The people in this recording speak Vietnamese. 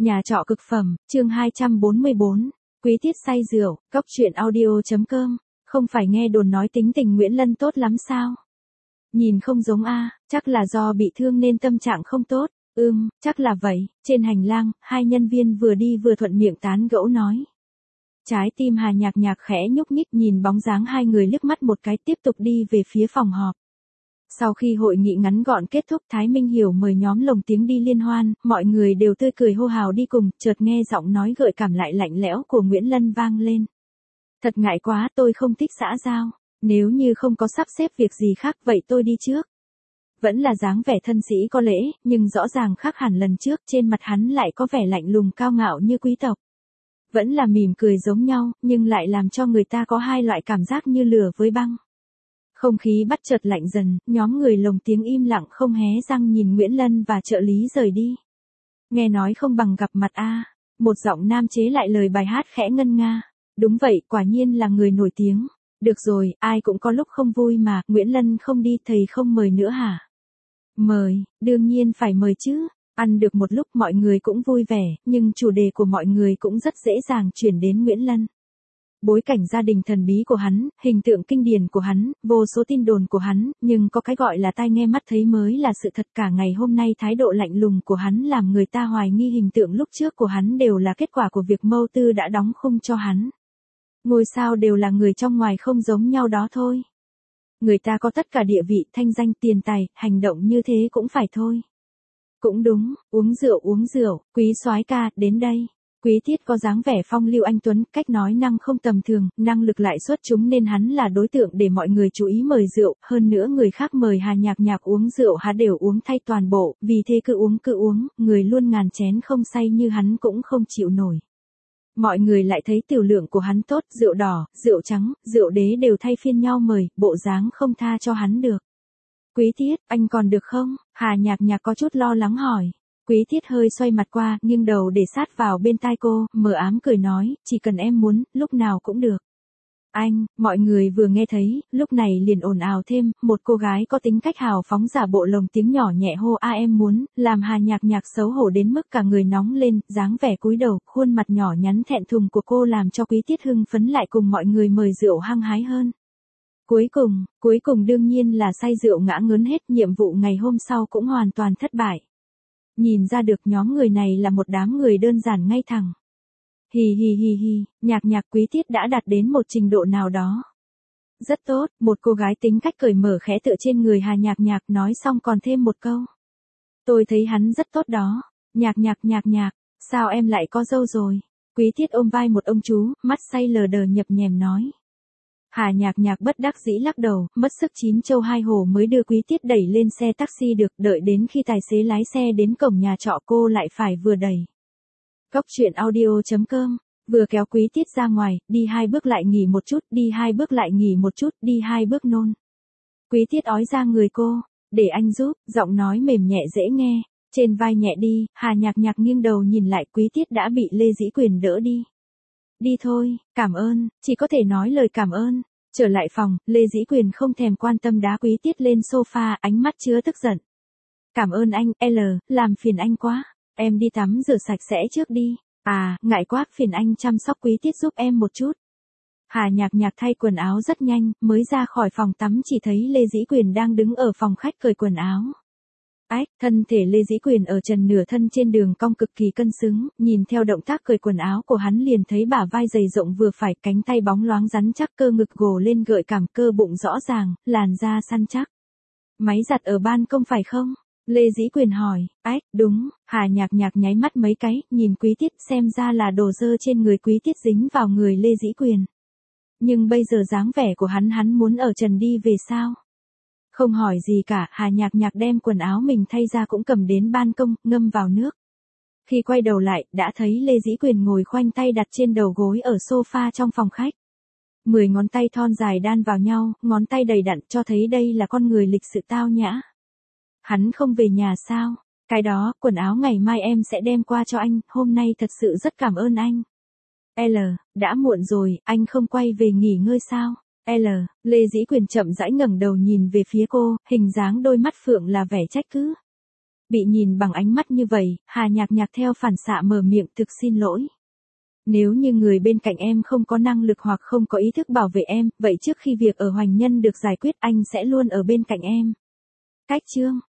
Nhà trọ cực phẩm, chương 244. Quý tiết say rượu, cóc truyện audio.com. Không phải nghe đồn nói tính tình Nguyễn Lân tốt lắm sao? Nhìn không giống a, chắc là do bị thương nên tâm trạng không tốt. Chắc là vậy. Trên hành lang, hai nhân viên vừa đi vừa thuận miệng tán gẫu nói. Trái tim Hà Nhạc Nhạc khẽ nhúc nhích nhìn bóng dáng hai người liếc mắt một cái tiếp tục đi về phía phòng họp. Sau khi hội nghị ngắn gọn kết thúc, Thái Minh Hiểu mời nhóm lồng tiếng đi liên hoan, mọi người đều tươi cười hô hào đi cùng, chợt nghe giọng nói gợi cảm lại lạnh lẽo của Nguyễn Lân vang lên. Thật ngại quá, tôi không thích xã giao, nếu như không có sắp xếp việc gì khác vậy tôi đi trước. Vẫn là dáng vẻ thân sĩ có lễ, nhưng rõ ràng khác hẳn lần trước, trên mặt hắn lại có vẻ lạnh lùng cao ngạo như quý tộc. Vẫn là mỉm cười giống nhau, nhưng lại làm cho người ta có hai loại cảm giác như lửa với băng. Không khí bắt chợt lạnh dần, nhóm người lồng tiếng im lặng không hé răng nhìn Nguyễn Lân và trợ lý rời đi. Nghe nói không bằng gặp mặt a. Một giọng nam chế lại lời bài hát khẽ ngân nga. Đúng vậy, quả nhiên là người nổi tiếng. Được rồi, ai cũng có lúc không vui mà, Nguyễn Lân không đi thầy không mời nữa hả? Mời, đương nhiên phải mời chứ. Ăn được một lúc mọi người cũng vui vẻ, nhưng chủ đề của mọi người cũng rất dễ dàng chuyển đến Nguyễn Lân. Bối cảnh gia đình thần bí của hắn, hình tượng kinh điển của hắn, vô số tin đồn của hắn, nhưng có cái gọi là tai nghe mắt thấy mới là sự thật. Cả ngày hôm nay thái độ lạnh lùng của hắn làm người ta hoài nghi hình tượng lúc trước của hắn đều là kết quả của việc Mâu Tư đã đóng khung cho hắn. Ngôi sao đều là người trong ngoài không giống nhau đó thôi. Người ta có tất cả địa vị, thanh danh, tiền tài, hành động như thế cũng phải thôi. Cũng đúng, uống rượu, Quý soái ca, đến đây. Quý Tiết có dáng vẻ phong lưu anh tuấn, cách nói năng không tầm thường, năng lực lại xuất chúng nên hắn là đối tượng để mọi người chú ý mời rượu, hơn nữa người khác mời Hà Nhạc Nhạc uống rượu hắn đều uống thay toàn bộ, vì thế cứ uống, người luôn ngàn chén không say như hắn cũng không chịu nổi. Mọi người lại thấy tiểu lượng của hắn tốt, rượu đỏ, rượu trắng, rượu đế đều thay phiên nhau mời, bộ dáng không tha cho hắn được. Quý Tiết, anh còn được không? Hà Nhạc Nhạc có chút lo lắng hỏi. Quý Tiết hơi xoay mặt qua, nghiêng đầu để sát vào bên tai cô, mờ ám cười nói, chỉ cần em muốn, lúc nào cũng được. Anh, mọi người vừa nghe thấy, lúc này liền ồn ào thêm, một cô gái có tính cách hào phóng giả bộ lồng tiếng nhỏ nhẹ hô a em muốn, làm Hà Nhạc Nhạc xấu hổ đến mức cả người nóng lên, dáng vẻ cúi đầu, khuôn mặt nhỏ nhắn thẹn thùng của cô làm cho Quý Tiết hưng phấn lại cùng mọi người mời rượu hăng hái hơn. Cuối cùng đương nhiên là say rượu ngã ngớn hết, nhiệm vụ ngày hôm sau cũng hoàn toàn thất bại. Nhìn ra được nhóm người này là một đám người đơn giản ngay thẳng. Hi, Nhạc Nhạc, Quý Tiết đã đạt đến một trình độ nào đó. Rất tốt, một cô gái tính cách cởi mở khẽ tựa trên người Hà Nhạc Nhạc nói xong còn thêm một câu. Tôi thấy hắn rất tốt đó. Nhạc Nhạc, sao em lại có dâu rồi? Quý Tiết ôm vai một ông chú, mắt say lờ đờ nhập nhèm nói. Hà Nhạc Nhạc bất đắc dĩ lắc đầu, mất sức chín châu hai hổ mới đưa Quý Tiết đẩy lên xe taxi được, đợi đến khi tài xế lái xe đến cổng nhà trọ cô lại phải vừa đẩy. Cóc truyện audio.com, vừa kéo Quý Tiết ra ngoài, đi hai bước lại nghỉ một chút, đi hai bước lại nghỉ một chút, đi hai bước nôn. Quý Tiết ói ra người cô, để anh giúp, giọng nói mềm nhẹ dễ nghe, trên vai nhẹ đi, Hà Nhạc Nhạc nghiêng đầu nhìn lại Quý Tiết đã bị Lê Dĩ Quyền đỡ đi. Đi thôi, cảm ơn, chỉ có thể nói lời cảm ơn. Trở lại phòng, Lê Dĩ Quyền không thèm quan tâm đá Quý Tiết lên sofa, ánh mắt chứa tức giận. Cảm ơn anh, làm phiền anh quá. Em đi tắm rửa sạch sẽ trước đi. À, ngại quá, phiền anh chăm sóc Quý Tiết giúp em một chút. Hà Nhạc Nhạc thay quần áo rất nhanh, mới ra khỏi phòng tắm chỉ thấy Lê Dĩ Quyền đang đứng ở phòng khách cởi quần áo. Thân thể Lê Dĩ Quyền ở trần nửa thân trên đường cong cực kỳ cân xứng, nhìn theo động tác cởi quần áo của hắn liền thấy bả vai dày rộng vừa phải, cánh tay bóng loáng rắn chắc, cơ ngực gồ lên gợi cảm, cơ bụng rõ ràng, làn da săn chắc. Máy giặt ở ban công phải không? Lê Dĩ Quyền hỏi. Đúng. Hà Nhạc Nhạc nháy mắt mấy cái, nhìn Quý Tiết, xem ra là đồ dơ trên người Quý Tiết dính vào người Lê Dĩ Quyền. Nhưng bây giờ dáng vẻ của hắn muốn ở trần đi về sao? Không hỏi gì cả, Hà Nhạc Nhạc đem quần áo mình thay ra cũng cầm đến ban công, ngâm vào nước. Khi quay đầu lại, đã thấy Lê Dĩ Quyền ngồi khoanh tay đặt trên đầu gối ở sofa trong phòng khách. 10 ngón tay thon dài đan vào nhau, ngón tay đầy đặn cho thấy đây là con người lịch sự tao nhã. Hắn không về nhà sao? Cái đó, quần áo ngày mai em sẽ đem qua cho anh, hôm nay thật sự rất cảm ơn anh. Đã muộn rồi, anh không quay về nghỉ ngơi sao? Lê Dĩ Quyền chậm rãi ngẩng đầu nhìn về phía cô, hình dáng đôi mắt phượng là vẻ trách cứ. Bị nhìn bằng ánh mắt như vậy, Hà Nhạc Nhạc theo phản xạ mở miệng thực xin lỗi. Nếu như người bên cạnh em không có năng lực hoặc không có ý thức bảo vệ em, vậy trước khi việc ở Hoành Nhân được giải quyết anh sẽ luôn ở bên cạnh em. Cách chương